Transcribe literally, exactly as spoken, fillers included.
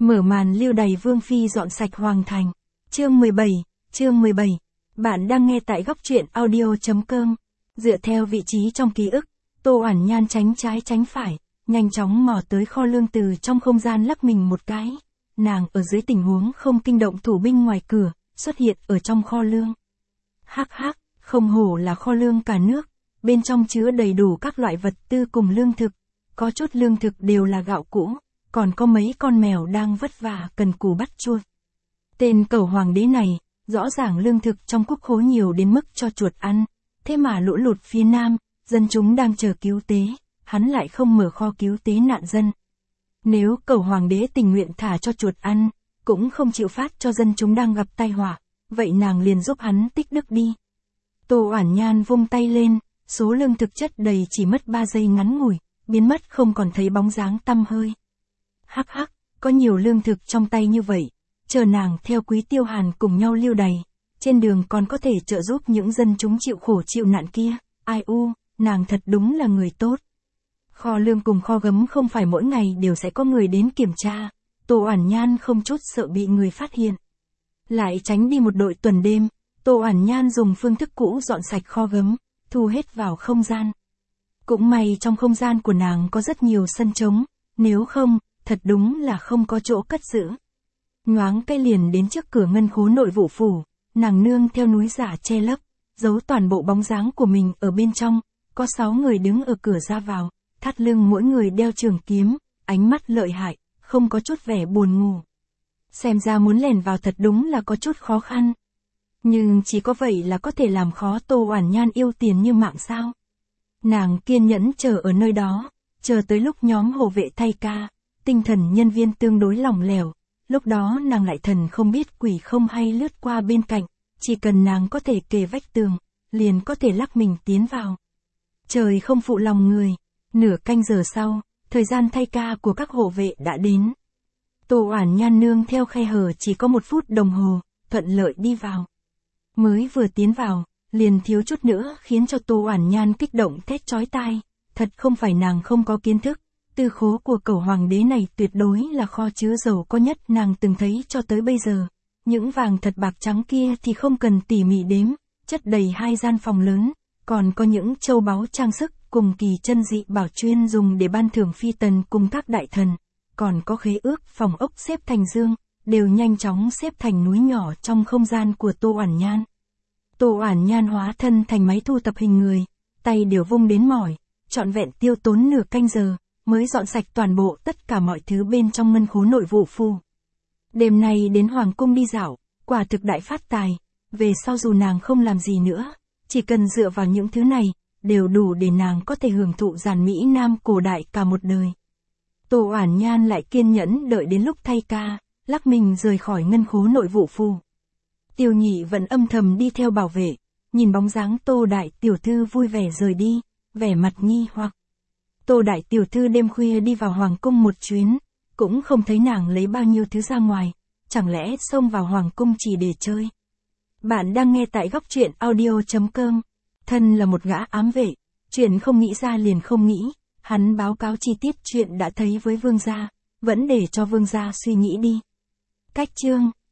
Mở màn lưu đày Vương Phi dọn sạch Hoàng Thành. Chương mười bảy, chương mười bảy. Bạn đang nghe tại góc truyện audio.com. Dựa theo vị trí trong ký ức, Tô Oản Nhan tránh trái tránh phải, nhanh chóng mò tới kho lương từ trong không gian lắc mình một cái. Nàng ở dưới tình huống không kinh động thủ binh ngoài cửa, xuất hiện ở trong kho lương. Hắc hắc, không hổ là kho lương cả nước, bên trong chứa đầy đủ các loại vật tư cùng lương thực. Có chút lương thực đều là gạo cũ, còn có mấy con mèo đang vất vả cần cù bắt chuột. Tên cẩu hoàng đế này, rõ ràng lương thực trong quốc khố nhiều đến mức cho chuột ăn, thế mà lũ lụt phía nam, dân chúng đang chờ cứu tế, hắn lại không mở kho cứu tế nạn dân. Nếu cẩu hoàng đế tình nguyện thả cho chuột ăn, cũng không chịu phát cho dân chúng đang gặp tai họa, vậy nàng liền giúp hắn tích đức đi. Tô Oản Nhan vung tay lên, số lương thực chất đầy chỉ mất ba giây ngắn ngủi, biến mất không còn thấy bóng dáng tăm hơi. Hắc hắc, có nhiều lương thực trong tay như vậy, chờ nàng theo Quý Tiêu Hàn cùng nhau lưu đày, trên đường còn có thể trợ giúp những dân chúng chịu khổ chịu nạn kia, ai u, nàng thật đúng là người tốt. Kho lương cùng kho gấm không phải mỗi ngày đều sẽ có người đến kiểm tra, Tô Oản Nhan không chút sợ bị người phát hiện. Lại tránh đi một đội tuần đêm, Tô Oản Nhan dùng phương thức cũ dọn sạch kho gấm, thu hết vào không gian. Cũng may trong không gian của nàng có rất nhiều sân trống, nếu không, thật đúng là không có chỗ cất giữ. Nhoáng cái liền đến trước cửa ngân khố nội vụ phủ, nàng nương theo núi giả che lấp, giấu toàn bộ bóng dáng của mình ở bên trong, có sáu người đứng ở cửa ra vào, thắt lưng mỗi người đeo trường kiếm, ánh mắt lợi hại, không có chút vẻ buồn ngủ. Xem ra muốn lẻn vào thật đúng là có chút khó khăn. Nhưng chỉ có vậy là có thể làm khó Tô Oản Nhan yêu tiền như mạng sao? Nàng kiên nhẫn chờ ở nơi đó, chờ tới lúc nhóm hộ vệ thay ca, tinh thần nhân viên tương đối lỏng lẻo, lúc đó nàng lại thần không biết quỷ không hay lướt qua bên cạnh, chỉ cần nàng có thể kề vách tường, liền có thể lắc mình tiến vào. Trời không phụ lòng người, nửa canh giờ sau, thời gian thay ca của các hộ vệ đã đến. Tô Oản Nhan nương theo khe hở chỉ có một phút đồng hồ, thuận lợi đi vào. Mới vừa tiến vào, liền thiếu chút nữa khiến cho Tô Oản Nhan kích động thét chói tai, thật không phải nàng không có kiến thức, tư khố của cẩu hoàng đế này tuyệt đối là kho chứa dầu có nhất nàng từng thấy cho tới bây giờ. Những vàng thật bạc trắng kia thì không cần tỉ mỉ đếm, chất đầy hai gian phòng lớn, còn có những châu báu trang sức cùng kỳ chân dị bảo chuyên dùng để ban thưởng phi tần cùng các đại thần, còn có khế ước phòng ốc xếp thành dương, đều nhanh chóng xếp thành núi nhỏ trong không gian của Tô Oản Nhan. Tô Oản Nhan hóa thân thành máy thu tập hình người, tay đều vung đến mỏi, trọn vẹn tiêu tốn nửa canh giờ, mới dọn sạch toàn bộ tất cả mọi thứ bên trong ngân khố nội vụ phủ. Đêm nay đến hoàng cung đi dạo, quả thực đại phát tài, về sau dù nàng không làm gì nữa, chỉ cần dựa vào những thứ này, đều đủ để nàng có thể hưởng thụ giản mỹ nam cổ đại cả một đời. Tô Oản Nhan lại kiên nhẫn đợi đến lúc thay ca, lắc mình rời khỏi ngân khố nội vụ phủ. Tiêu Nhị vẫn âm thầm đi theo bảo vệ, nhìn bóng dáng Tô đại tiểu thư vui vẻ rời đi, vẻ mặt nghi hoặc. Tô đại tiểu thư đêm khuya đi vào hoàng cung một chuyến, cũng không thấy nàng lấy bao nhiêu thứ ra ngoài, chẳng lẽ xông vào hoàng cung chỉ để chơi. Bạn đang nghe tại góc truyện audio.com. Thân là một gã ám vệ, chuyện không nghĩ ra liền không nghĩ, hắn báo cáo chi tiết chuyện đã thấy với vương gia, vẫn để cho vương gia suy nghĩ đi. Cách chương,